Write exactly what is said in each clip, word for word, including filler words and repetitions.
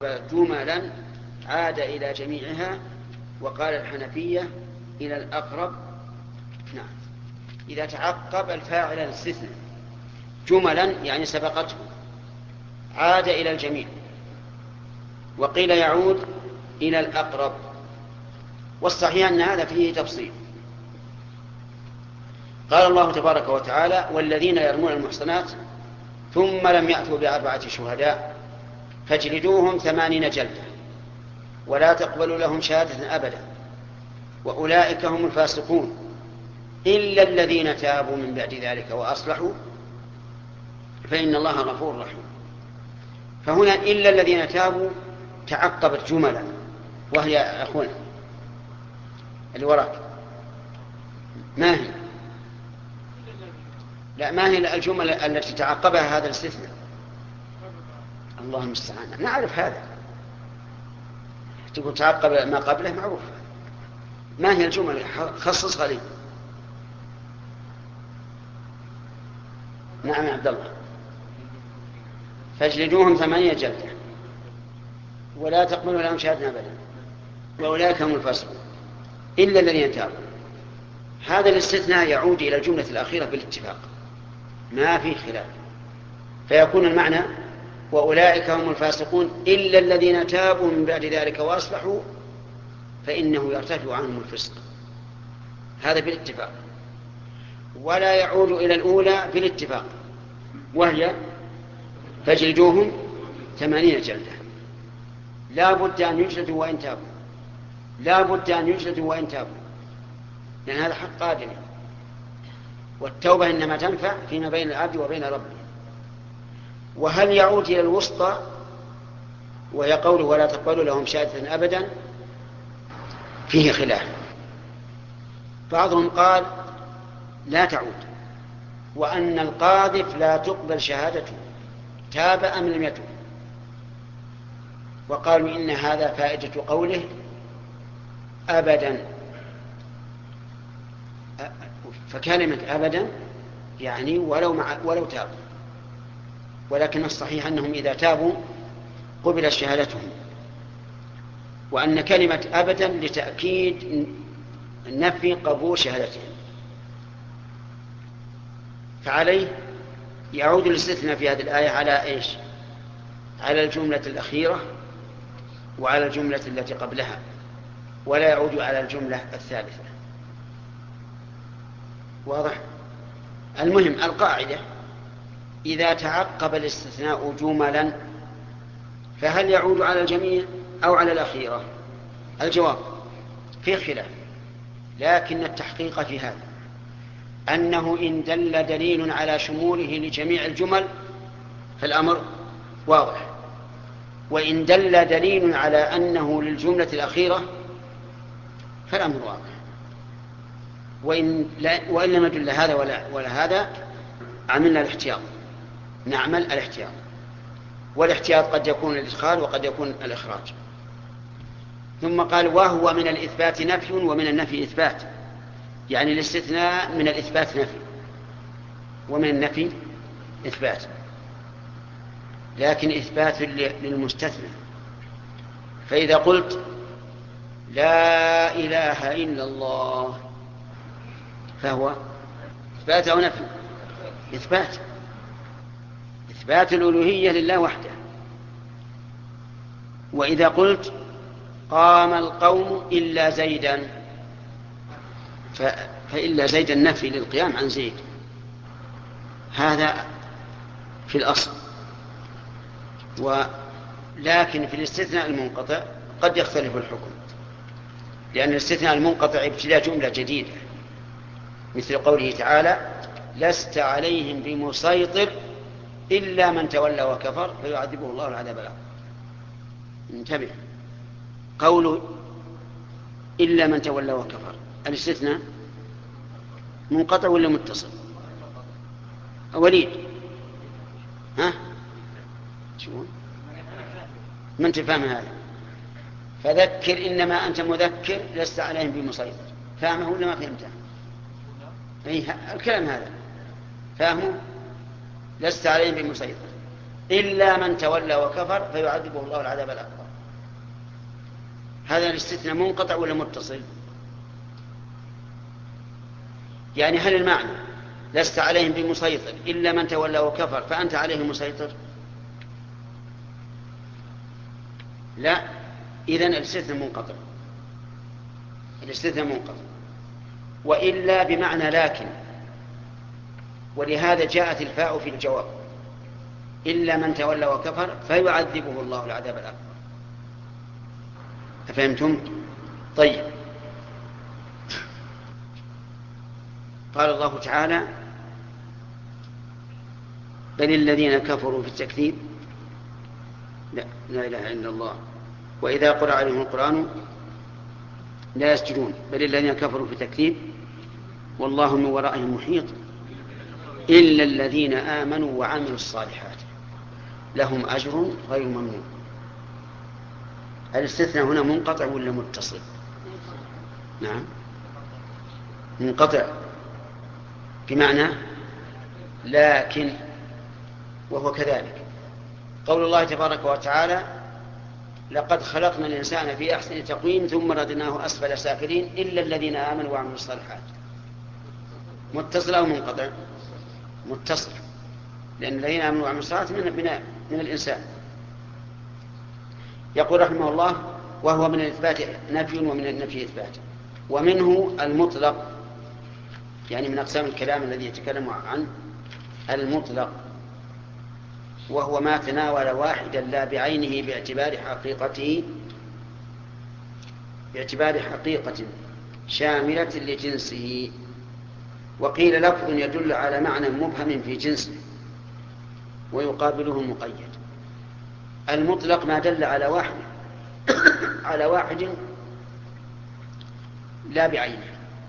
جملا عاد إلى جميعها، وقال الحنفية إلى الأقرب. نعم، إذا تعقب الفاعل الاستثناء جملا يعني سبقته عاد إلى الجميع، وقيل يعود إلى الأقرب، والصحيح أن هذا فيه تفصيل. قال الله تبارك وتعالى: والذين يرمون المحصنات ثم لم يأتوا بأربعة شهداء فاجلدوهم ثمانين جلدة ولا تقبلوا لهم شهادة أبدا وأولئك هم الفاسقون إلا الذين تابوا من بعد ذلك وأصلحوا فإن الله غفور رحيم. فهنا إلا الذين تابوا تعقبت جملا، وهي أخونا اللي وراك ما هي؟ لا، ما هي الجمل التي تعقبها هذا الاستثناء؟ الله المستعان، نعرف هذا. تقول تعقب ما قبله معروف. ما هي الجمل؟ خصصها لي. نعم يا عبد الله. فاجلدوهم ثمانية جلدة ولا تقبلوا لهم شهادة أبدا وأولئك هم الفاسقون إلا الذين تابوا. هذا الاستثناء يعود إلى الجملة الأخيرة بالاتفاق، ما في خلاف، فيكون المعنى وأولئك هم الفاسقون إلا الذين تابوا من بعد ذلك وأصلحوا فإنه يرتفع عنهم الفسق. هذا بالاتفاق. ولا يعود إلى الأولى بالاتفاق، وهي فاجلدوهم ثمانين جلدة. لا بد أن يجلدوا وإن تابوا، لا بد أن يجلدوا وإن تابوا، لأن هذا حق آدمي، والتوبة إنما تنفع فيما بين العبد وبين ربه. وهل يعود إلى الوسطى وهي قوله ولا تقبلوا لهم شهادة أبدا؟ فيه خلاف. بعضهم قال لا تعود، وأن القاذف لا تقبل شهادته تاب أم لم يتب، وقالوا إن هذا فائدة قوله أبدا، فكلمة أبدا يعني ولو, مع ولو تاب، ولكن الصحيح أنهم إذا تابوا قبل شهادتهم، وأن كلمة أبدا لتأكيد نفي قبول شهادتهم. فعليه يعود الاستثناء في هذه الآية على إيش؟ على الجملة الأخيرة وعلى الجملة التي قبلها، ولا يعود على الجملة الثالثة. واضح؟ المهم القاعدة: إذا تعقب الاستثناء جملا فهل يعود على الجميع أو على الأخيرة؟ الجواب فيه خلاف، لكن التحقيق في هذا أنه إن دل دليل على شموله لجميع الجمل فالأمر واضح، وإن دل دليل على أنه للجملة الأخيرة فالأمر واضح. وإن, وإن لم يدل هذا ولا, ولا هذا عملنا الاحتياط، نعمل الاحتياط، والاحتياط قد يكون الإدخال وقد يكون الإخراج. ثم قال وهو من الإثبات نفي ومن النفي إثبات، يعني الاستثناء من الإثبات نفي ومن النفي إثبات، لكن إثبات للمستثنى. فإذا قلت لا إله إلا الله فهو إثبات أو نفي؟ إثبات، إثبات الألوهية لله وحده. وإذا قلت قام القوم إلا زيدا فإلا زيدا نفي للقيام عن زيد، هذا في الأصل. ولكن في الاستثناء المنقطع قد يختلف الحكم، لأن الاستثناء المنقطع ابتداء جملة جديدة، مثل قوله تعالى لست عليهم بمسيطر إلا من تولى وكفر فيعذبه الله العذاب الأكبر. انتبه، قوله إلا من تولى وكفر، الاستثناء منقطع ولا متصل؟ وليد ها شو من تفهم هذا؟ فذكر إنما أنت مذكر لست عليهم بمسيطر، فهمه ولا ما فهمته؟ أي الكلام هذا فهمه؟ لست عليهم بمسيطر إلا من تولى وكفر فيعذبه الله العذاب الأكبر. هذا الاستثناء منقطع ولا متصل؟ يعني هل المعنى لست عليهم بمسيطر إلا من تولى وكفر فأنت عليهم مسيطر؟ لا، إذن الاستثناء منقطع، الاستثناء منقطع. وإلا بمعنى لكن، ولهذا جاءت الفاء في الجواب، إلا من تولى وكفر فيعذبه الله العذاب الأكبر. أفهمتم؟ طيب، قال الله تعالى بل الذين كفروا في التكذيب لا, لا إله إلا الله وإذا قرأ عليهم القرآن لا يسجدون بل الذين كفروا في تكذيب والله من ورائهم محيط إلا الذين آمنوا وعملوا الصالحات لهم أجر غير ممنون. الاستثناء هنا منقطع ولا متصل؟ نعم منقطع بمعنى لكن، وهو كذلك قول الله تبارك وتعالى لقد خلقنا الإنسان في أحسن تقويم ثم رددناه أسفل سافلين إلا الذين آمنوا وعملوا الصالحات. متصل أو منقطع؟ متصل، لأن الذين آمنوا وعملوا الصالحات من, من, من الإنسان. يقول رحمه الله وهو من الإثبات نفي ومن النفي إثبات. ومنه المطلق، يعني من أقسام الكلام الذي يتكلم عنه المطلق، وهو ما تناول واحدا لا بعينه باعتبار حقيقته باعتبار حقيقة شاملة لجنسه. وقيل لفظ يدل على معنى مبهم في جنسه ويقابله المقيد. المطلق ما دل على واحد على واحد لا بعينه.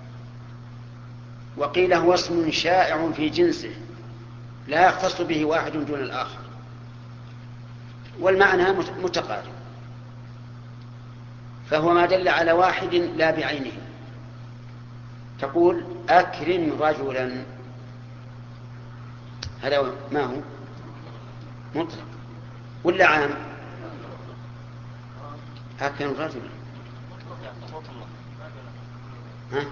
وقيل هو اسم شائع في جنسه لا يختص به واحد دون الآخر، والمعنى متقارب. فهو ما دل على واحد لا بعينه. تقول أكرم رجلا، هذا ما هو مطلق ولا عام؟ أكرم رجلا ها؟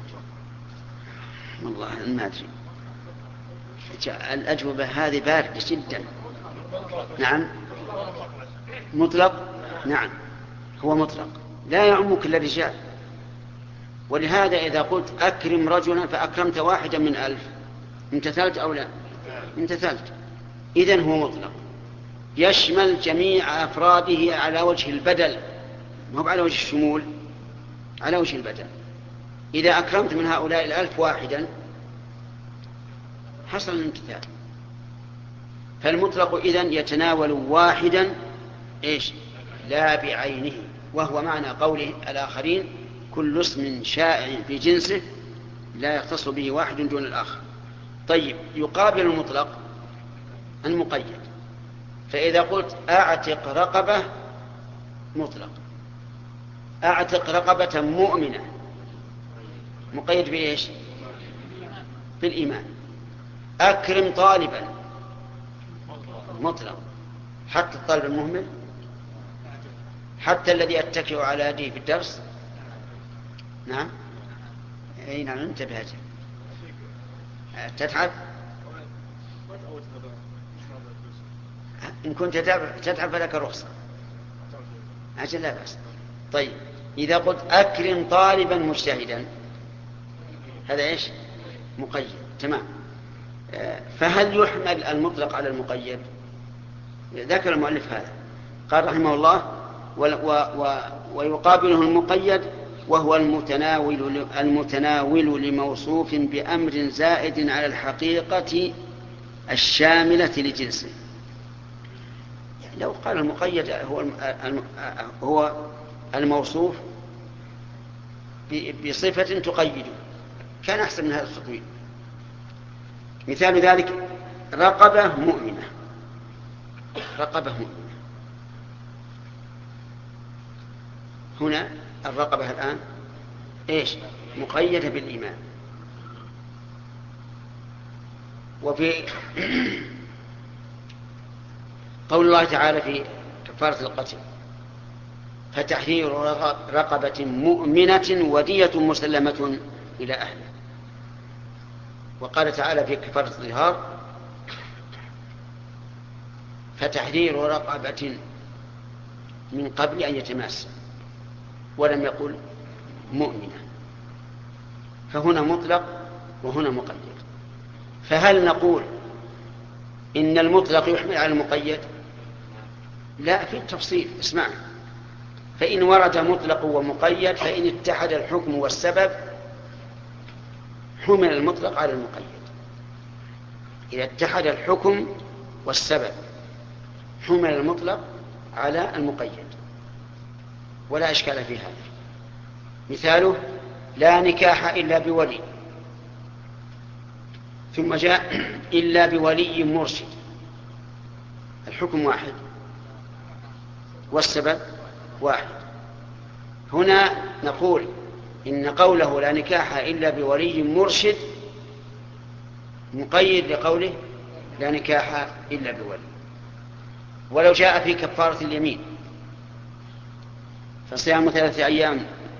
والله ما أدري، الأجوبة هذه باردة جدا. نعم مطلق، نعم هو مطلق لا يعم كل الرجال. ولهذا إذا قلت أكرم رجلا فأكرمت واحدا من ألف، امتثلت أو لا؟ امتثلت. إذن هو مطلق يشمل جميع أفراده على وجه البدل، ما هو على وجه الشمول، على وجه البدل. إذا أكرمت من هؤلاء الألف واحدا حصل الامتثال. فالمطلق إذن يتناول واحدا إيش؟ لا بعينه، وهو معنى قوله الآخرين كل اسم شائع في جنسه لا يختص به واحد دون الآخر. طيب، يقابل المطلق المقيد. فإذا قلت أعتق رقبة مطلق، أعتق رقبة مؤمنة مقيد بإيش؟ بالإيمان. أكرم طالبا مطلق، حتى الطالب المهمل، حتى الذي يتكئ على يده في الدرس. نعم اي نعم انتبه أجل. تتعب إن كنت تتعب فلك رخصة أجل لا بأس. طيب، إذا قلت أكرم طالبا مجتهدا هذا إيش؟ مقيد. تمام. فهل يحمل المطلق على المقيد؟ ذكر المؤلف هذا، قال رحمه الله و و ويقابله المقيد وهو المتناول, المتناول لموصوف بأمر زائد على الحقيقة الشاملة لجنسه. يعني لو قال المقيد هو هو الموصوف بصفة تقيده كان أحسن من هذا التطويل. مثال ذلك رقبة مؤمنة، رقبة مؤمنة. هنا الرقبة الآن إيش؟ مقيدة بالإيمان. وفي قول الله تعالى في كفارة القتل: فتحرير رقبة مؤمنة ودية مسلمة إلى أهله. وقال تعالى في كفارة الظهار: فتحرير رقبة من قبل أن يتماس، ولم يقل مؤمنة. فهنا مطلق وهنا مقيد. فهل نقول إن المطلق يحمل على المقيد؟ لا، في التفصيل. اسمع: فإن ورد مطلق ومقيد فإن اتحد الحكم والسبب حمل المطلق على المقيد. إذا اتحد الحكم والسبب حمل المطلق على المقيد، ولا إشكال في هذا. مثاله: لا نكاح إلا بولي، ثم جاء إلا بولي مرشد. الحكم واحد والسبب واحد. هنا نقول إن قوله لا نكاح إلا بولي مرشد مقيد لقوله لا نكاح إلا بولي. ولو جاء في كفارة اليمين: فصيام ثلاثة أيام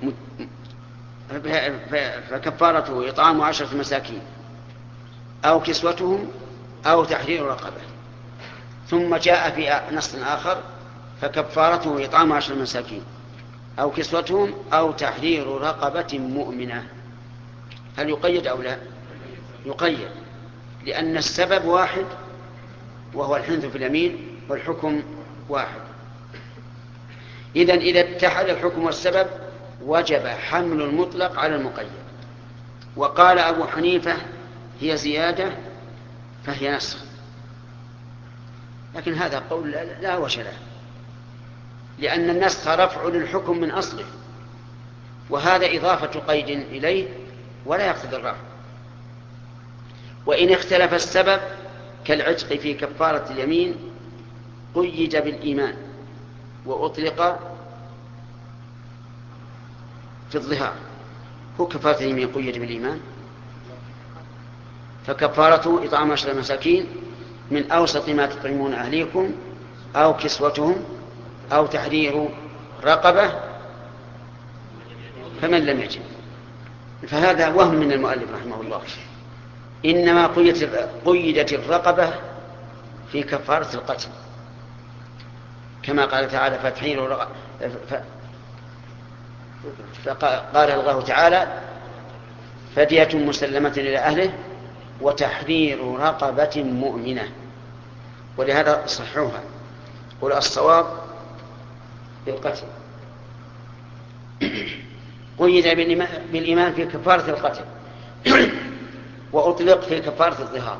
فكفارته إطعام عشرة مساكين أو كسوتهم أو تحرير رقبة، ثم جاء في نص آخر: فكفارته إطعام عشرة مساكين أو كسوتهم أو تحرير رقبة مؤمنة. هل يقيد أو لا؟ يقيد، لأن السبب واحد وهو الحنث في اليمين، والحكم واحد. إذن إذا اتحد الحكم والسبب وجب حمل المطلق على المقيد. وقال أبو حنيفة: هي زيادة فهي نسخ. لكن هذا قول لا وجه له، لأن النسخ رفع للحكم من أصله، وهذا إضافة قيد إليه ولا يقتضي الرفع. وإن اختلف السبب كالعتق في كفارة اليمين قيد بالإيمان وأطلق في الظهار. هو كفارة اليمين قيد بالإيمان، فكفارته إطعام عشرة مساكين من أوسط ما تطعمون أهليكم أو كسوتهم أو تحرير رقبة فمن لم يجد. فهذا وهم من المؤلف رحمه الله. إنما قيدت الرقبة في كفارة القتل، كما قال تعالى: فتحرير رقبة. فقال الله تعالى: فدية مسلمة إلى أهله وتحرير رقبة مؤمنة. ولهذا صحوها، قل الصواب بالقتل. قيد بالإيمان في كفارة القتل وأطلق في كفارة الظهار.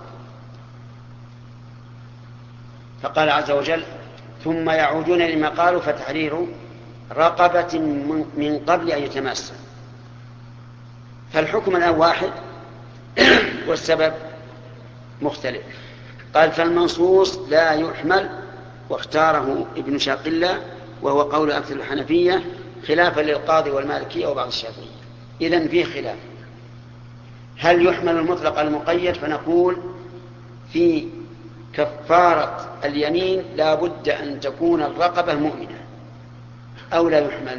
فقال عز وجل: ثم يعودون لما قالوا فتحرير رقبة من قبل أن يتماسا. فالحكم الآن واحد والسبب مختلف. قال: فالمنصوص لا يحمل، واختاره ابن شاقلة وهو قول أكثر الحنفية خلافا للقاضي والمالكية وبعض الشافعية. إذن فيه خلاف: هل يحمل المطلق على المقيد؟ فنقول في كفارة اليمين لا بد أن تكون الرقبة مؤمنة، أو لا يحمل؟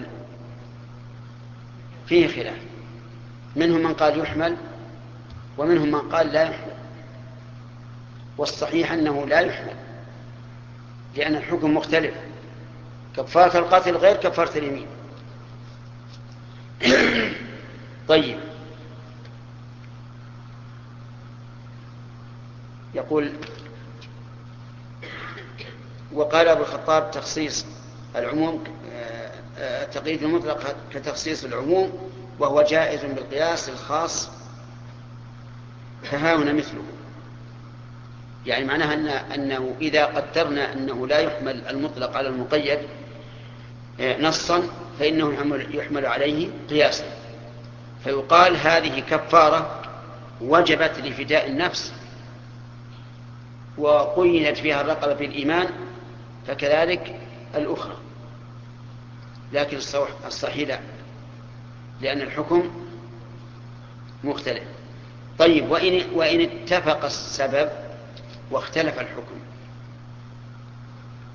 فيه خلاف، منهم من قال يحمل ومنهم من قال لا يحمل. والصحيح أنه لا يحمل، لأن الحكم مختلف. كفارة القتل غير كفارة اليمين. طيب، يقول: وقال أبو الخطاب: تخصيص العموم تقييد المطلق كتخصيص العموم، وهو جائز بالقياس الخاص، فها هنا مثله. يعني معناها أن أنه إذا قدرنا أنه لا يحمل المطلق على المقيد نصا فإنه يحمل عليه قياسا، فيقال: هذه كفارة وجبت لفداء النفس وقيدت فيها الرقبة بالإيمان، فكذلك الأخرى. لكن الصحيح لا، لأن الحكم مختلف. طيب، وإن, وإن اتفق السبب واختلف الحكم،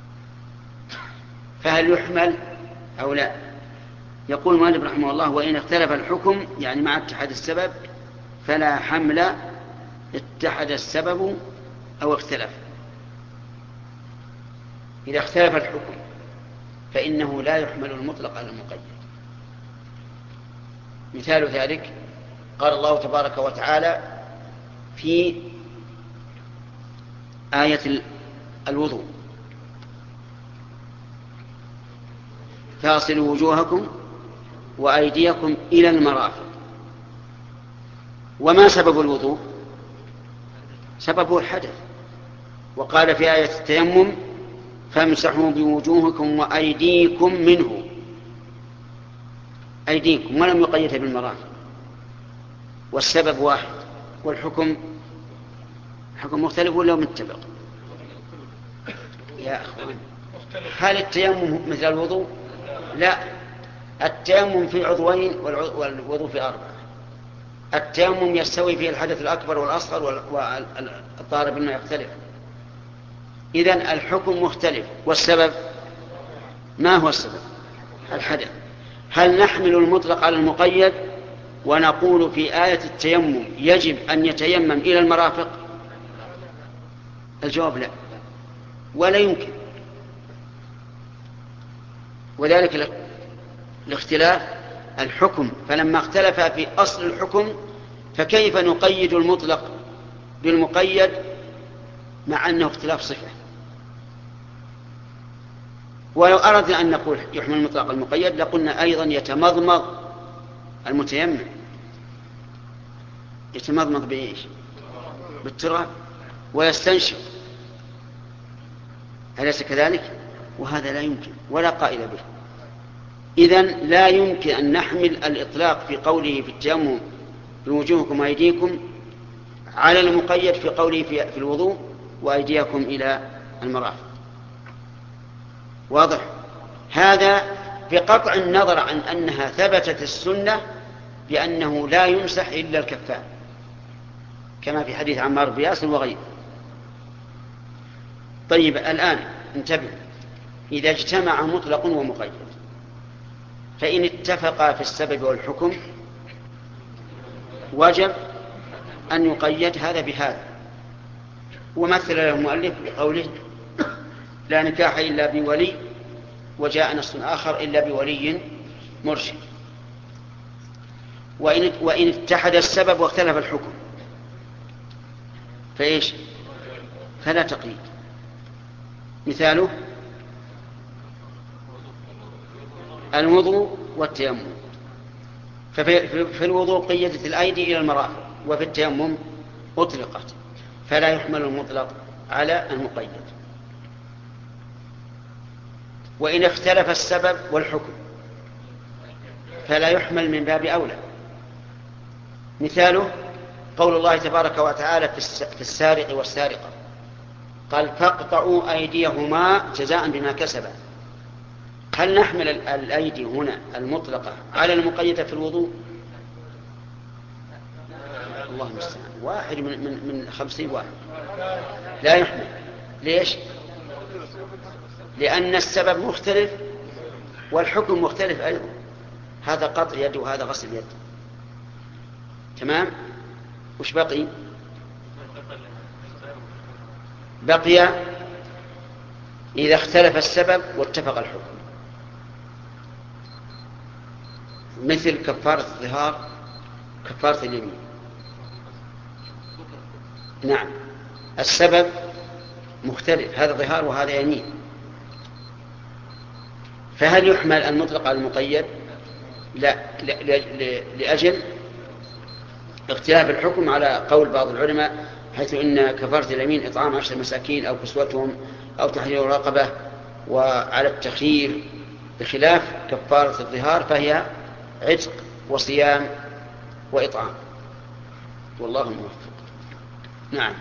فهل يحمل أو لا؟ يقول المؤلف رحمه الله: وإن اختلف الحكم يعني مع اتحاد السبب فلا حمل، اتحد السبب أو اختلف. إذا اختلف الحكم فإنه لا يحمل المطلق على المقيد. مثال ذلك قال الله تبارك وتعالى في آية الوضوء: فاغسلوا وجوهكم وأيديكم إلى المرافق. وما سبب الوضوء؟ سببه الحدث. وقال في آية التيمم: فامسحوا بوجوهكم وأيديكم منه، أيديكم، ولم يقيدها بالمرافق. والسبب واحد والحكم حكم مختلف ولا متفق؟ يا أخوان، هل التيمم مثل الوضوء؟ لا، التيمم في عضوين والوضوء في أربعة. التيمم يستوي فيه الحدث الأكبر والأصغر، والطاهر بالماء يختلف. إذن الحكم مختلف. والسبب ما هو السبب؟ الحدث. هل نحمل المطلق على المقيد ونقول في آية التيمم يجب أن يتيمم إلى المرافق؟ الجواب لا، ولا يمكن. وذلك الاختلاف الحكم، فلما اختلف في أصل الحكم فكيف نقيد المطلق بالمقيد مع أنه اختلاف صفة؟ ولو أردنا أن نقول يحمل المطلق المقيد لقلنا أيضا يتمضمض المتيمم. يتمضمض بإيش؟ بالتراب. ويستنشق، أليس كذلك؟ وهذا لا يمكن ولا قائل به. إذن لا يمكن أن نحمل الإطلاق في قوله في التيمم بوجوهكم وأيديكم على المقيد في قوله في الوضوء وأيديكم إلى المرافق. واضح؟ هذا بقطع النظر عن أنها ثبتت السنة بأنه لا يمسح إلا الكفان، كما في حديث عمار بن ياسر وغيره. طيب، الآن انتبه: إذا اجتمع مطلق ومقيد فإن اتفقا في السبب والحكم وجب أن يقيد هذا بهذا. ومثل له المؤلف بقوله: لا نكاح إلا بولي، وجاء نص آخر: إلا بولي مرشد. وإن, وإن اتحد السبب واختلف الحكم فإيش؟ فلا تقييد. مثاله الوضوء والتيمم، ففي الوضوء قيدت الأيدي إلى المرافق، وفي التيمم أطلقت، فلا يحمل المطلق على المقيد. وإن اختلف السبب والحكم فلا يحمل من باب أولى. مثاله قول الله تبارك وتعالى في السارق والسارقة: قال فاقطعوا أيديهما جزاء بما كسبا. هل نحمل الأيدي هنا المطلقة على المقيدة في الوضوء؟ الله المستعان، واحد من, من, من خمسين واحد لا يحمل. ليش؟ لأن السبب مختلف والحكم مختلف أيضا. هذا قطع يد وهذا غسل يد. تمام؟ وش بقي؟ بقي إذا اختلف السبب واتفق الحكم، مثل كفارة الظهار، كفارة اليمين. نعم، السبب مختلف، هذا ظهار وهذا يمين، فهل يحمل المطلق على المقيد؟ لا، لأجل اختلاف الحكم على قول بعض العلماء، حيث إن كفارة اليمين إطعام عشر مساكين أو كسوتهم أو تحرير رقبة، وعلى التخيير، بخلاف كفارة الظهار فهي عتق وصيام وإطعام. والله الموفق. نعم.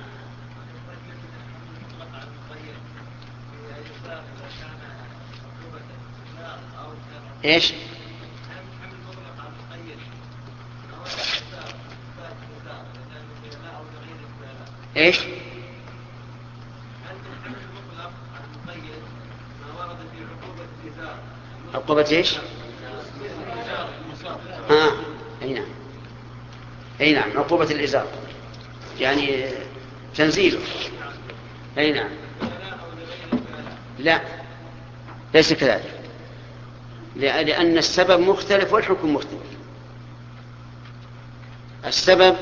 إيش؟ إيش؟ عقوبة ايش؟ ها اي نعم اي نعم عقوبة الإزار يعني تنزيله. اي نعم لا ليس كذلك، لأن السبب مختلف والحكم مختلف. السبب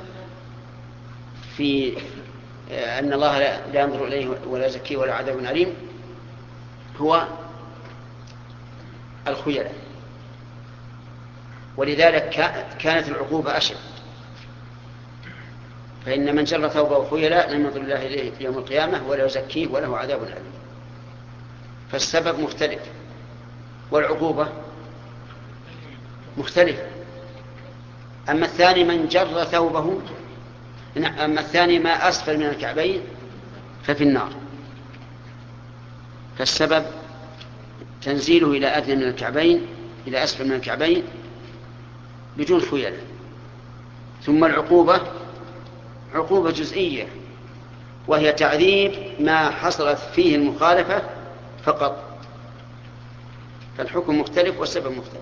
في أن الله لا ينظر إليه ولا يزكيه ولا عذاب أليم هو الخيلاء، ولذلك كانت العقوبة أشد، فإن من جر ثوبه خيلاء لم ينظر الله إليه يوم القيامة ولا يزكيه وله عذاب أليم. فالسبب مختلف والعقوبة مختلفة. أما الثاني من جر ثوبه، أما الثاني ما أسفل من الكعبين ففي النار، فالسبب تنزيله إلى أدنى من الكعبين إلى أسفل من الكعبين بدون خيلاء. ثم العقوبة عقوبة جزئية وهي تعذيب ما حصلت فيه المخالفة فقط، فالحكم مختلف والسبب مختلف.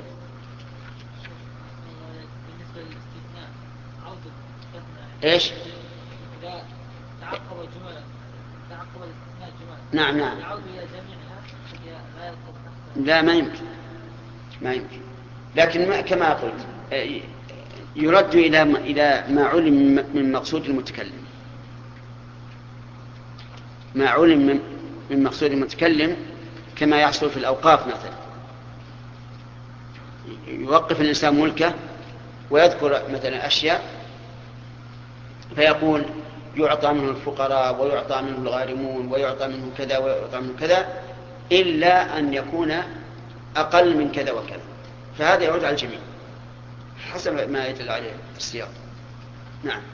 ايش؟ إذا تعقب الجمل تعقب الاستثناء جمل نعم نعم يعود إلى جميعها لا يدخل. لا ما يمكن ما يمكن لكن ما كما قلت يرد إلى إلى ما علم من مقصود المتكلم، ما علم من مقصود المتكلم كما يحصل في الأوقاف مثلا، يوقف الإنسان ملكه ويذكر مثلا أشياء فيقول يعطى منه الفقراء ويعطى منه الغارمون ويعطى منه كذا ويعطى منه كذا إلا أن يكون أقل من كذا وكذا، فهذا يعود على الجميع حسب ما يدل عليه السياق. نعم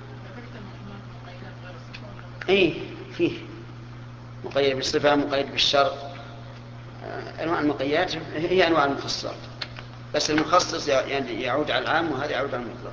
اي فيه مقيد بالصفة مقيد بالشرط، انواع المقيدات هي انواع المخصصات، بس المخصص يعني يعود على العام وهذا يعود على المطلق.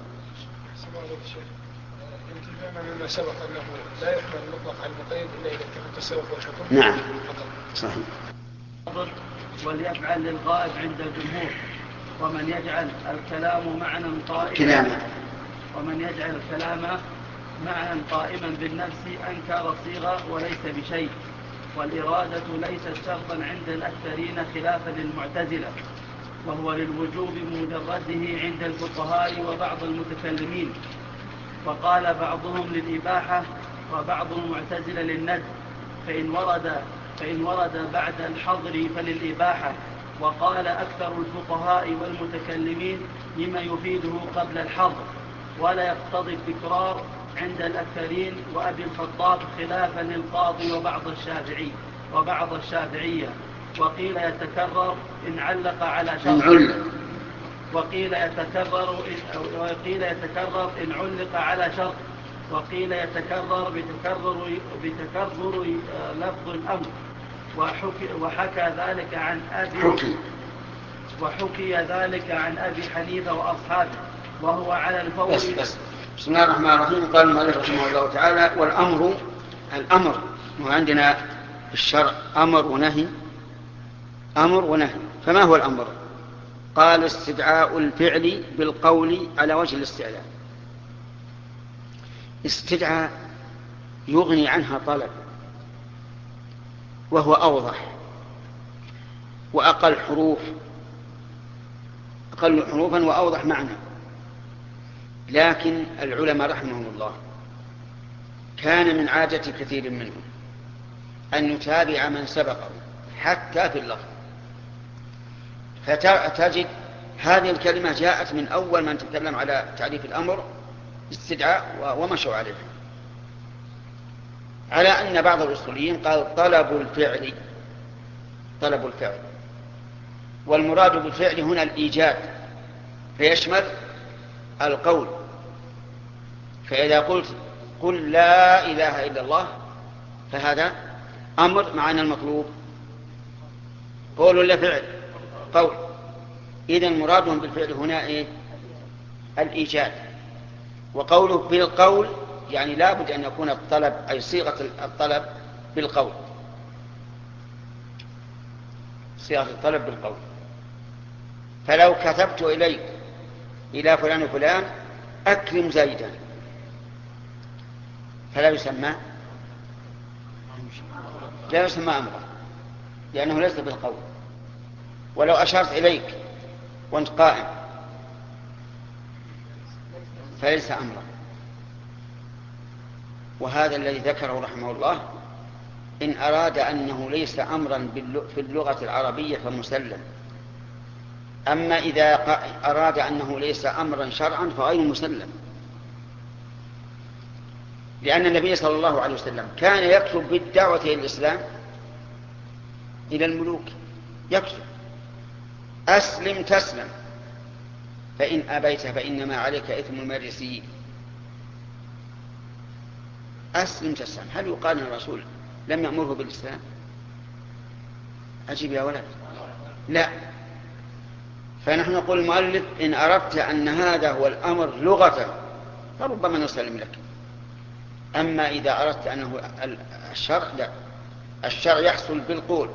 انتباهنا مما سبق انه لا يحمل المطلق على المقيد الا اذا اتفق السبب والحكم. نعم صحيح. وليفعل للغائب عند الجمهور. ومن يجعل الكلام معنى قائما كلاما ومن يجعل الكلام معنى قائما بالنفس أنكر صيغة وليس بشيء. والإرادة ليست شرطا عند الأكثرين خلافا للمعتزلة، وهو للوجوب مجرده عند الفقهاء وبعض المتكلمين. وقال بعضهم للإباحة وبعض المعتزلة للندب، فإن ورد فإن ورد بعد الحظر فللإباحة. وقال أكثر الفقهاء والمتكلمين لما يفيده قبل الحظر ولا يقتضي التكرار عند الأكثرين وأبي الخطاب خلافا للقاضي وبعض الشافعي وبعض الشافعية. وقيل يتكرر إن علق على شرط وقيل يتكرر إن وقيل يتكرر إن علق على شرط وقيل يتكرر بتكرر بتكرر لفظ الأمر. وحكي, وحكى ذلك عن أبي حكي وحكي ذلك عن أبي حنيفة وأصحابه وهو على الفور. بس بس بسم الله الرحمن الرحيم. قال المؤلف رحمه الله تعالى: والأمر الأمر وعندنا في الشرع أمر ونهي، أمر ونهي. فما هو الأمر؟ قال: استدعاء الفعل بالقول على وجه الاستعلاء. استدعاء يغني عنها طلب، وهو أوضح وأقل حروف أقل حروفا وأوضح معنى. لكن العلماء رحمهم الله كان من عادة كثير منهم أن يتابع من سبقه حتى في اللفظ، فتجد هذه الكلمة جاءت من أول من تكلم على تعريف الأمر استدعاء ومشوا عليه، على أن بعض الأصوليين قال طلب الفعل طلب الفعل والمراد بالفعل هنا الإيجاد، فيشمل القول. فإذا قلت قل لا إله إلا الله فهذا أمر معنى المطلوب، قول ولا فعل؟ قول. إذن مرادهم بالفعل هنا إيه؟ الإيجاد. وقوله بالقول يعني لا بد أن يكون الطلب أي صيغة الطلب بالقول، صيغة الطلب بالقول. فلو كتبت إليك إلى فلان وفلان أكرم زيدا فلا يسمى لا يسمى أمرا لأنه ليس بالقول. ولو أشرت إليك وأنت قائم فليس أمرا. وهذا الذي ذكره رحمه الله إن أراد أنه ليس أمرا في اللغة العربية فمسلم. أما إذا أراد أنه ليس أمرا شرعا فغير مسلم، لأن النبي صلى الله عليه وسلم كان يكتب بالدعوة إلى الإسلام إلى الملوك، يكتب أسلم تسلم فإن أبيت فإنما عليك إثم المرسيين. أسلم تسلم. هل يقال أن الرسول لم يأمره بالإسلام؟ أجيب يا ولد. لا. فنحن نقول المؤلف إن أردت أن هذا هو الأمر لغة فربما نسلم لك. أما إذا أردت أنه الشرع لا، الشرع يحصل بالقول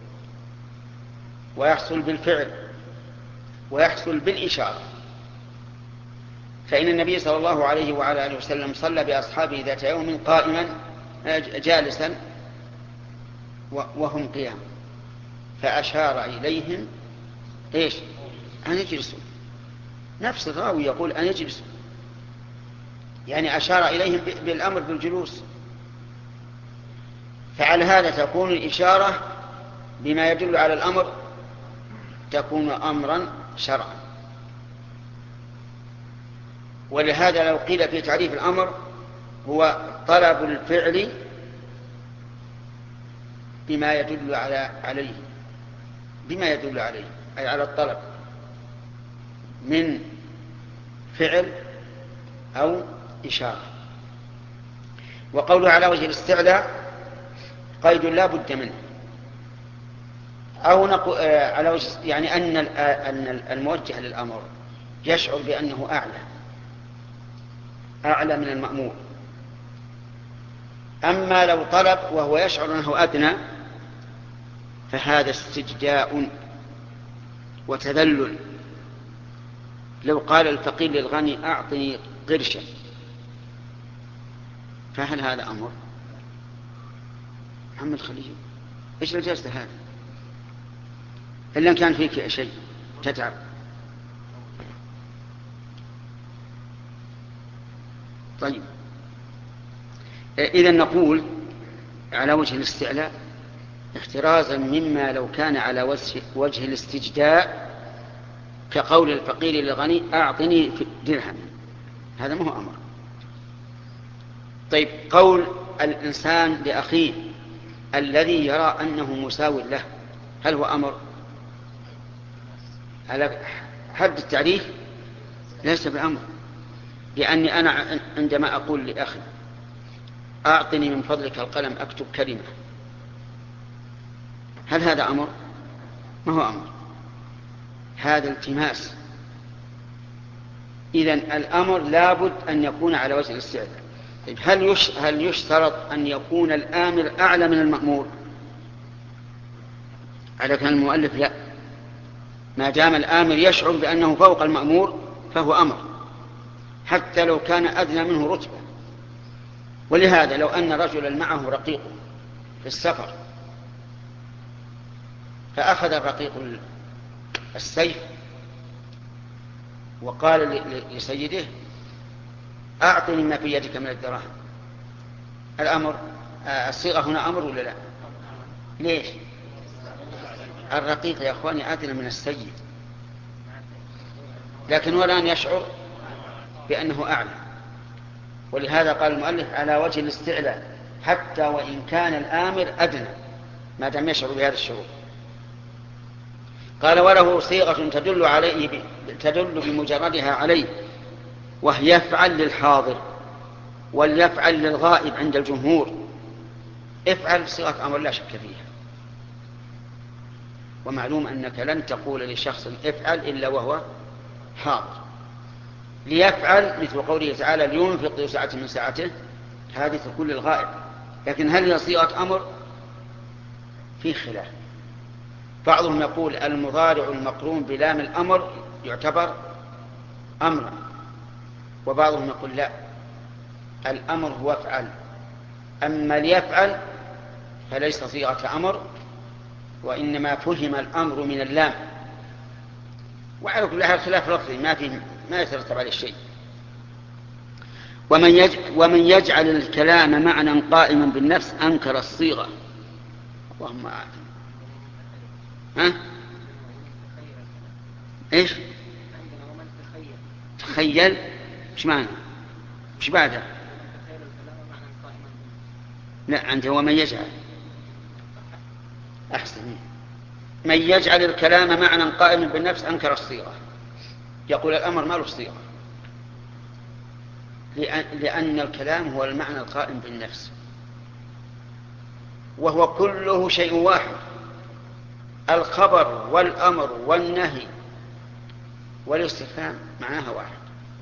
ويحصل بالفعل ويحصل بالإشارة. فإن النبي صلى الله عليه وعلى آله وسلم صلى بأصحابه ذات يوم قائما جالسا وهم قيام فأشار إليهم إيش؟ أن يجلسوا. نفس الراوي يقول أن يجلسوا، يعني أشار إليهم بالأمر بالجلوس. فعلى هذا تكون الإشارة بما يدل على الأمر تكون أمرا شرعا. ولهذا لو قيل في تعريف الأمر هو طلب الفعل بما يدل على عليه بما يدل عليه أي على الطلب من فعل أو إشارة. وقوله على وجه الاستعلاء قيد لا بد منه، أو نقول على وجه يعني أن أن الموجه للأمر يشعر بأنه أعلى أعلى من المأمور. أما لو طلب وهو يشعر أنه أدنى فهذا استجداء وتذلل. لو قال الفقير للغني أعطني قرشا فهل هذا أمر؟ محمد خليل إيش الجلسة هذا؟ إلا كان فيك شيء تتعب. طيب إذن نقول على وجه الاستعلاء احترازا مما لو كان على وجه الاستجداء كقول الفقير للغني أعطني درهم، هذا ما هو أمر. طيب قول الإنسان لأخيه الذي يرى أنه مساو له هل هو أمر؟ على حد التعريف ليس بأمر، لأني أنا عندما أقول لأخي أعطني من فضلك القلم أكتب كلمة هل هذا أمر؟ ما هو أمر، هذا التماس. إذن الأمر لابد أن يكون على وجه الاستعلاء. هل يش هل يشترط أن يكون الآمر أعلى من المأمور؟ على كان المؤلف لا، ما دام الآمر يشعر بأنه فوق المأمور فهو أمر حتى لو كان أدنى منه رتبة. ولهذا لو أن رجلا معه رقيق في السفر فأخذ الرقيق السيف وقال لسيده أعطني ما في يدك من الدراهم، الأمر الصيغة هنا أمر ولا لا؟ ليش؟ الرقيق يا أخواني أدنى من السيد، لكن هو الآن يشعر بأنه أعلى. ولهذا قال المؤلف على وجه الاستعلاء حتى وإن كان الآمر أدنى ما دام يشعر بهذا الشعور. قال وله صيغة تدل عليه تدل بمجردها عليه وهي يفعل للحاضر وليفعل للغائب عند الجمهور. افعل صيغة أمر لا شك فيها، ومعلوم أنك لن تقول لشخص افعل إلا وهو حاضر. ليفعل مثل قوله تعالى لينفق ذو سعة من سعته، هذه تكون للغائب. لكن هل هي صيغة أمر؟ في خلاف. بعضهم يقول المضارع المقرون بلام الأمر يعتبر أمرا، وبعضهم يقول لا، الأمر هو افعل، أما ليفعل فليس صيغة أمر، وإنما فهم الأمر من اللام. وعلى كل حال خلاف لفظي ما فيه ما يترتب عليه شيء. ومن يجعل, ومن يجعل الكلام معنى قائما بالنفس أنكر الصيغة. اللهم أعلم. ها ايش تخيل ايش معنى ايش بعدها؟ لا عنده ومن يجعل احسن من يجعل الكلام معنى قائما بالنفس انكر الصيغه. يقول الامر ما له صيغه، لان الكلام هو المعنى القائم بالنفس، وهو كله شيء واحد. الخبر والامر والنهي والاستفهام معناها واحد.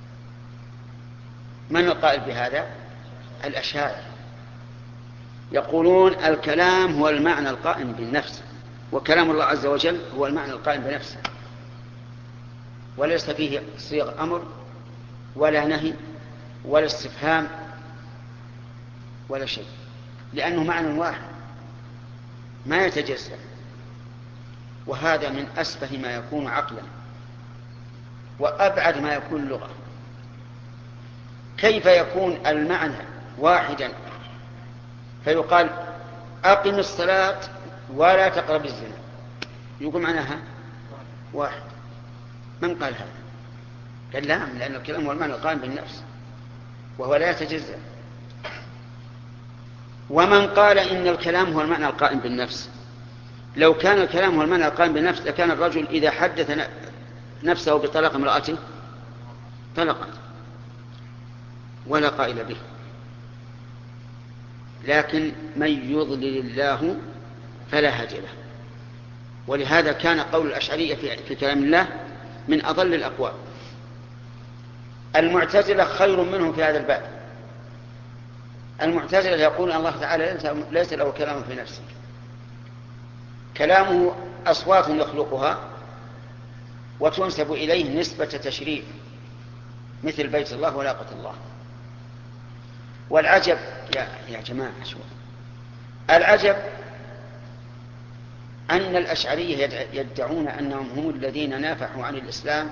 من القائل بهذا؟ الأشاعرة يقولون الكلام هو المعنى القائم بالنفس، وكلام الله عز وجل هو المعنى القائم بنفسه، وليس فيه صيغ أمر ولا نهي ولا استفهام ولا شيء، لأنه معنى واحد ما يتجزأ. وهذا من أسفه ما يكون عقلا وأبعد ما يكون لغة. كيف يكون المعنى واحدا فيقال أقم الصلاة ولا تقرب الزنا، يقول معناها واحد؟ من قال هذا؟ قال لا، لأن الكلام هو المعنى القائم بالنفس وهو لا يتجزأ. ومن قال إن الكلام هو المعنى القائم بالنفس، لو كان الكلام هو المعنى القائم بالنفس لكان الرجل إذا حدث نفسه بطلاق امرأته طلقت ولا قائل به. لكن من يضلل الله فلا هادي له. ولهذا كان قول الأشعرية في كلام الله من أضل الأقوال. المعتزلة خير منهم في هذا الباب. المعتزلة يقول الله تعالى ليس له كلام في نفسه، كلامه أصوات يخلقها وتنسب إليه نسبة تشريف مثل بيت الله ولاقة الله. والعجب يا, يا جماعة شو العجب أن الأشعرية يدعون أنهم هم الذين نافحوا عن الإسلام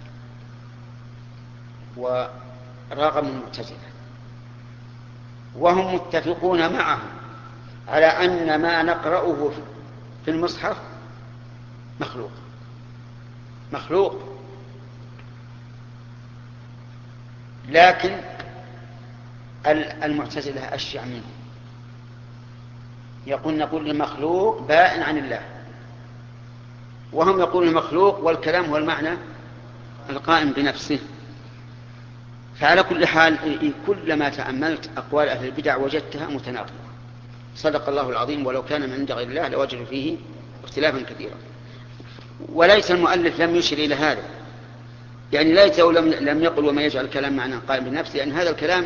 ورغموا المعتزلة، وهم متفقون معهم على أن ما نقرأه في المصحف مخلوق مخلوق لكن المعتزلة أشيع منه، يقول نقول المخلوق بائن عن الله، وهم يقولون المخلوق والكلام هو المعنى القائم بنفسه. فعلى كل حال كلما تأملت أقوال أهل البدع وجدتها متناقضة. صدق الله العظيم، ولو كان من عند غير الله لوجدوا فيه اختلافا كثيرا. وليس المؤلف لم يشر إلى هذا، يعني ليته لم, لم يقل وما يجعل الكلام معنى قائم بالنفس، لأن هذا الكلام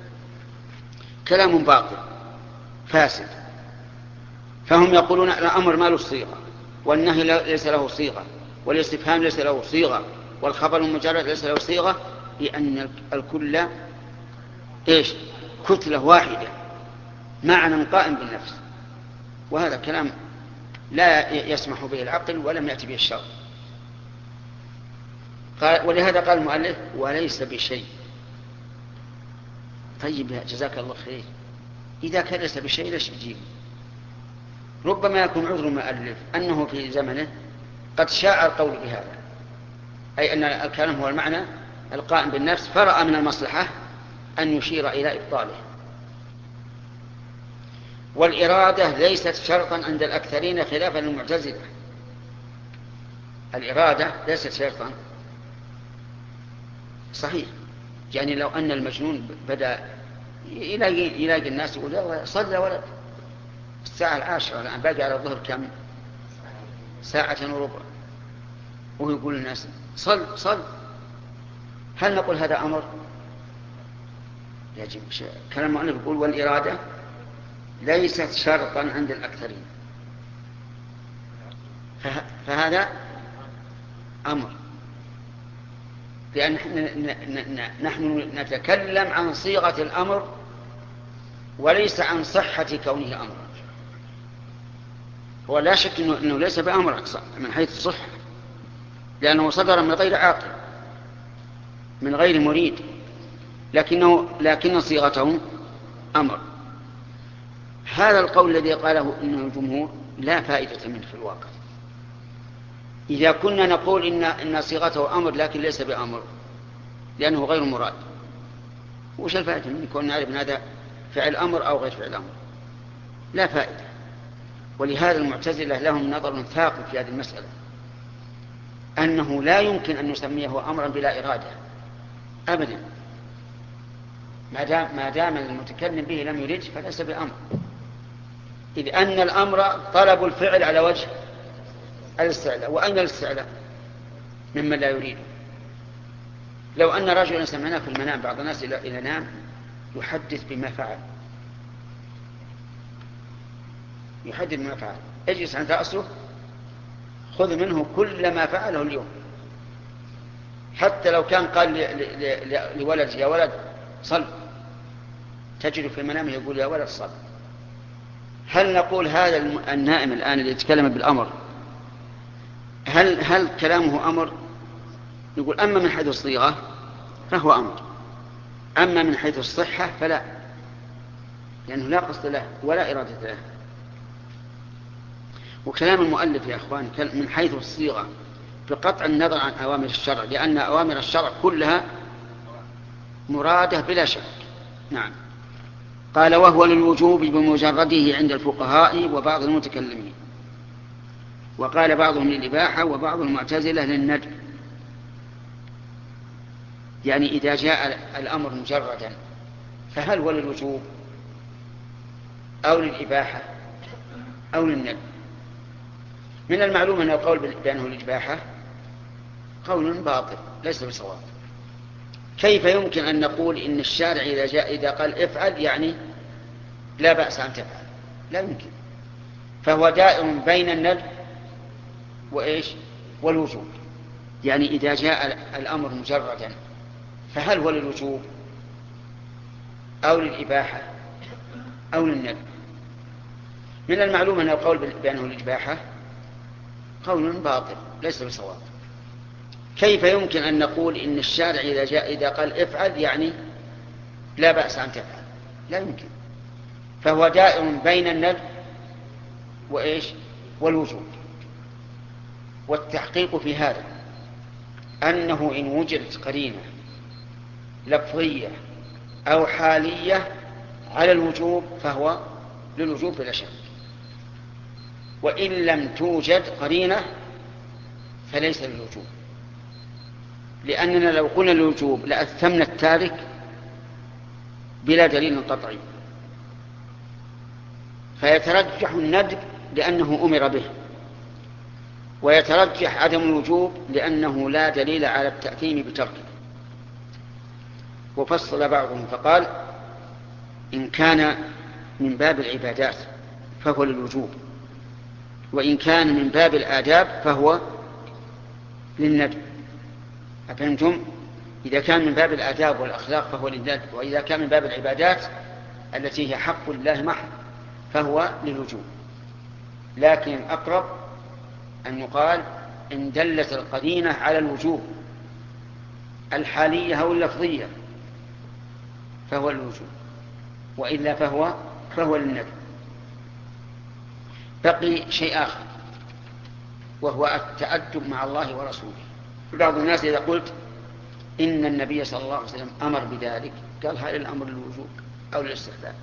كلام باطل فاسد. فهم يقولون الأمر ما له صيغة، والنهي ليس له صيغة، والاستفهام ليس له صيغة، والخبر المجرد ليس له صيغة، لأن الكل إيش؟ كتلة واحدة معنى قائم بالنفس. وهذا كلام لا يسمح به العقل ولم يأتي به الشرع. ولهذا قال المؤلف وليس بشيء. طيب جزاك الله خير، إذا كان ليس بشيء ليش يجيب؟ ربما يكون عذر المؤلف أنه في زمنه قد شاع القول بهذا، أي أن الكلام هو المعنى القائم بالنفس، فرأى من المصلحة أن يشير إلى إبطاله. والإرادة ليست شرطا عند الأكثرين خلافا للمعتزلة. الإرادة ليست شرطا صحيح، يعني لو أن المجنون بدأ يلاقي, يلاقي الناس يقول يلا صل يا ولد الساعة العاشرة الآن باقي على الظهر كم ساعة وربع، وهو يقول للناس صل صل، هل نقول هذا أمر؟ يجب كلام المؤلف يقول والإرادة ليست شرطا عند الأكثرين. فهذا أمر، لأن نحن نتكلم عن صيغة الأمر وليس عن صحة كونه أمرا. هو لا شك أنه ليس بأمر من حيث الصحة، لأنه صدر من غير عاقل من غير مريد، لكنه لكن صيغته أمر. هذا القول الذي قاله إنه الجمهور لا فائدة منه في الواقع. إذا كنا نقول إن, إن صيغته أمر لكن ليس بأمر لأنه غير مراد، وش الفائدة من يكون نعرف أن هذا فعل أمر أو غير فعل أمر؟ لا فائدة. ولهذا المعتزلة لهم نظر ثاقب في هذه المسألة، أنه لا يمكن أن نسميه أمرا بلا إرادة أبدا، ما دام, ما دام المتكلم به لم يرد فليس بأمر، إذ أن الأمر طلب الفعل على وجه الاستعلاء، وأين الاستعلاء ممن لا يريد؟ لو أن رجلا سمعناه في المنام، بعض الناس إلى نام يحدث بما فعل، يحدث بما فعل، اجلس عند رأسه خذ منه كل ما فعله اليوم، حتى لو كان قال لولد يا ولد صل، تجد في المنام يقول يا ولد صل. هل نقول هذا النائم الآن اللي يتكلم بالأمر هل, هل كلامه أمر؟ يقول أما من حيث الصيغة فهو أمر، أما من حيث الصحة فلا، لأنه لا قصد له ولا إرادة له. وكلام المؤلف يا أخوان من حيث الصيغة بقطع النظر عن أوامر الشرع، لأن أوامر الشرع كلها مرادة بلا شك. نعم. قال وهو للوجوب بمجرده عند الفقهاء وبعض المتكلمين، وقال بعضهم للإباحة وبعض المعتزلة للندب. يعني إذا جاء الأمر مجردا فهل هو للوجوب أو للإباحة أو للندب؟ من المعلوم أن القول بأنه الإباحة قول باطل ليس بصواب. كيف يمكن أن نقول إن الشارع إذا جاء إذا قال افعل يعني لا بأس أن تفعل؟ لا يمكن. فهو دائر بين الندب وإيش والوجوب. يعني إذا جاء الأمر مجردا فهل هو للوجوب أو للإباحة أو للندب؟ من المعلوم أن القول بأنه الإباحة قول باطل ليس بصواب. كيف يمكن أن نقول إن الشارع إذا جاء إذا قال افعل يعني لا بأس أن تفعل؟ لا يمكن. فهو دائر بين الندب وإيش والوجوب. والتحقيق في هذا أنه إن وجدت قرينة لفظية أو حالية على الوجوب فهو للوجوب بلا شك، وإن لم توجد قرينة فليس للوجوب، لأننا لو قلنا للوجوب لأثمنا التارك بلا دليل قطعي، فيترجح الندب لأنه أمر به، ويترجح عدم الوجوب لأنه لا دليل على التأثيم بتركه. وفصل بعضهم فقال إن كان من باب العبادات فهو للوجوب، وإن كان من باب الآداب فهو للندب. أفهمتم؟ إذا كان من باب الآداب والأخلاق فهو للندب، وإذا كان من باب العبادات التي هي حق الله محض فهو للوجوب. لكن الأقرب أن يقال إن دلت القرينة على الوجوب الحالية أو اللفظية فهو للوجوب، وإلا فهو فهو للندب. بقي شيء آخر وهو التأدب مع الله ورسوله. بعض الناس إذا قلت إن النبي صلى الله عليه وسلم أمر بذلك قال هل الأمر للوجوب أو للاستحباب؟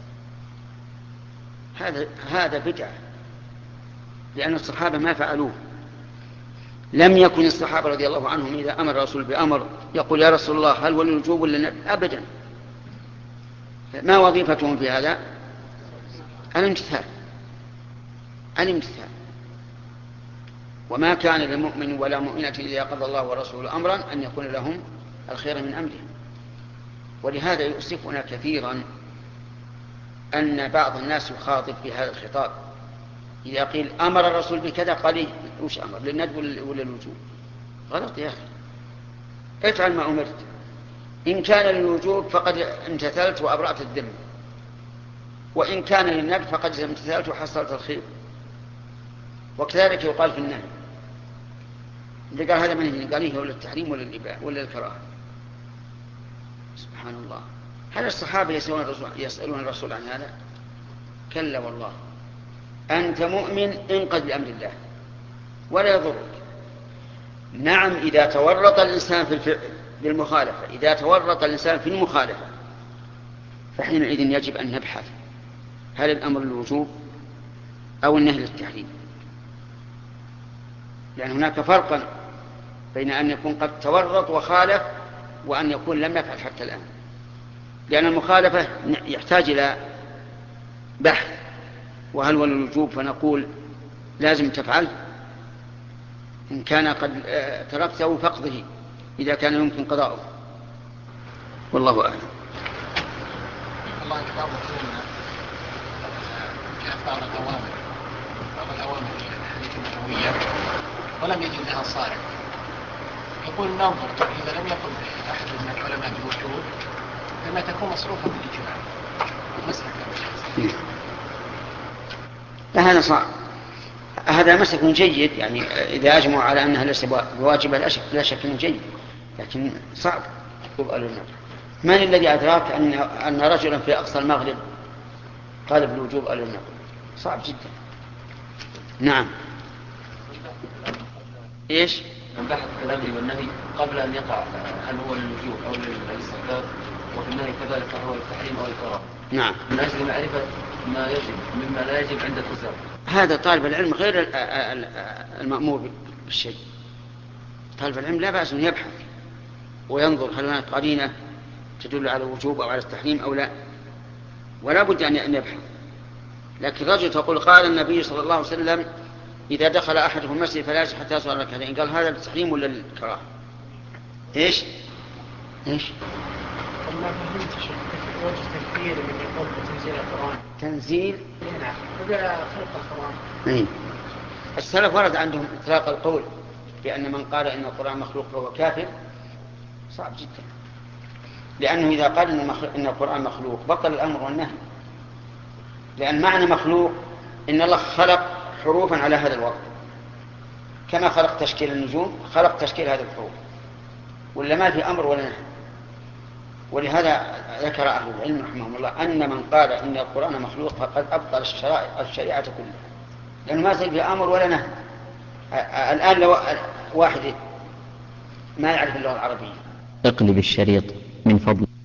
هذا هذا بدعة، لأن الصحابة ما فعلوه. لم يكن الصحابة رضي الله عنهم إذا أمر الرسول بأمر يقول يا رسول الله هل هو للوجوب ولا أبدا. ما وظيفتهم في هذا؟ الامتثال الامتثال وما كان للمؤمن ولا مؤمنة إذا قضى الله ورسوله أمرا أن يكون لهم الخير من أمرهم. ولهذا يؤسفنا كثيرا أن بعض الناس يخاطب في هذا الخطاب إذا قيل أمر الرسول بكذا قال إيه؟ وش أمر؟ للندب ولا الوجوب؟ غلط يا أخي، افعل ما أمرت. إن كان للوجوب فقد امتثلت وأبرأت الذمة، وإن كان للندب فقد امتثلت وحصلت الخير. وكذلك يقال في النهي، اللي قال هذا منهي قال إيه ولا التحريم ولا الإباحة ولا الكراهة. سبحان الله، هل الصحابة يسألون الرسول, يسألون الرسول عن هذا؟ كلا والله، أنت مؤمن انقذ بأمر الله ولا يضرك. نعم إذا تورط الإنسان في الفعل بالمخالفة، إذا تورط الإنسان في المخالفة فحينئذ يجب أن نبحث هل الأمر للوجوب أو النهي للتحريم، لأن هناك فرقا بين أن يكون قد تورط وخالف وأن يكون لم يفعل حتى الآن. لأن المخالفة يحتاج إلى بحث، وهل هو للوجوب فنقول لازم تفعل، إن كان قد تركته فقده إذا كان يمكن قضاؤه، والله أعلم. الله بعض الظلمة كانت بعض الأوامر بعض الأوامر الحديث النبوية ولم يجد لها صارف، يقول ننظر إذا لم يقل أحد من العلماء بالوجوب فما تكون مصروفة بالإجماع مسلك. هذا صعب، هذا مسلك جيد، يعني إذا أجمعوا على أنها ليس بواجبة لا شك أنه جيد، لكن صعب. من الذي أدراك أن أن رجلا في أقصى المغرب قال بالوجوب قال النقل؟ صعب جدا. نعم. إيش؟ من بحث الأمر والنهي قبل أن يقع هل هو للوجوب أو للاستحباب، وفي النهي كذلك هو التحريم أو الكراهة. نعم. من أجل معرفة ما يجب مما لا يجب عند التزام. هذا طالب العلم غير المأمور بالشيء. طالب العلم لا بأس أن يبحث وينظر هل هناك قرينة تدل على الوجوب أو على التحريم أو لا، ولا بد أن يبحث. لكن رجل تقول قال النبي صلى الله عليه وسلم إذا دخل أحدهم المسجد فلا يجب حتى يصلي ركعتين، قال هذا التحريم ولا الكراهة؟ إيش؟ إيش؟ ما فهمت شيء وجه تكفير من يقول بتنزيل القرآن. تنزيل؟ نعم. ولا خلق القرآن. إيه. السلف ورد عندهم إطلاق القول بأن من قال إن القرآن مخلوق فهو كافر. صعب جدا، لأنه إذا قال إن القرآن مخلوق بطل الأمر والنهي، لأن معنى مخلوق إن الله خلق حروفا على هذا الوضع كما خلق تشكيل النجوم خلق تشكيل هذه الحروف، ولا ما في أمر ولا نهي. ولهذا ذكر أهل العلم رحمهم الله أن من قال إن القرآن مخلوق فقد أبطل الشريعة كلها، لأنه ما زال في أمر ولا نهي. الآن لو واحد ما يعرف اللغة العربية اقلب الشريط من فضل.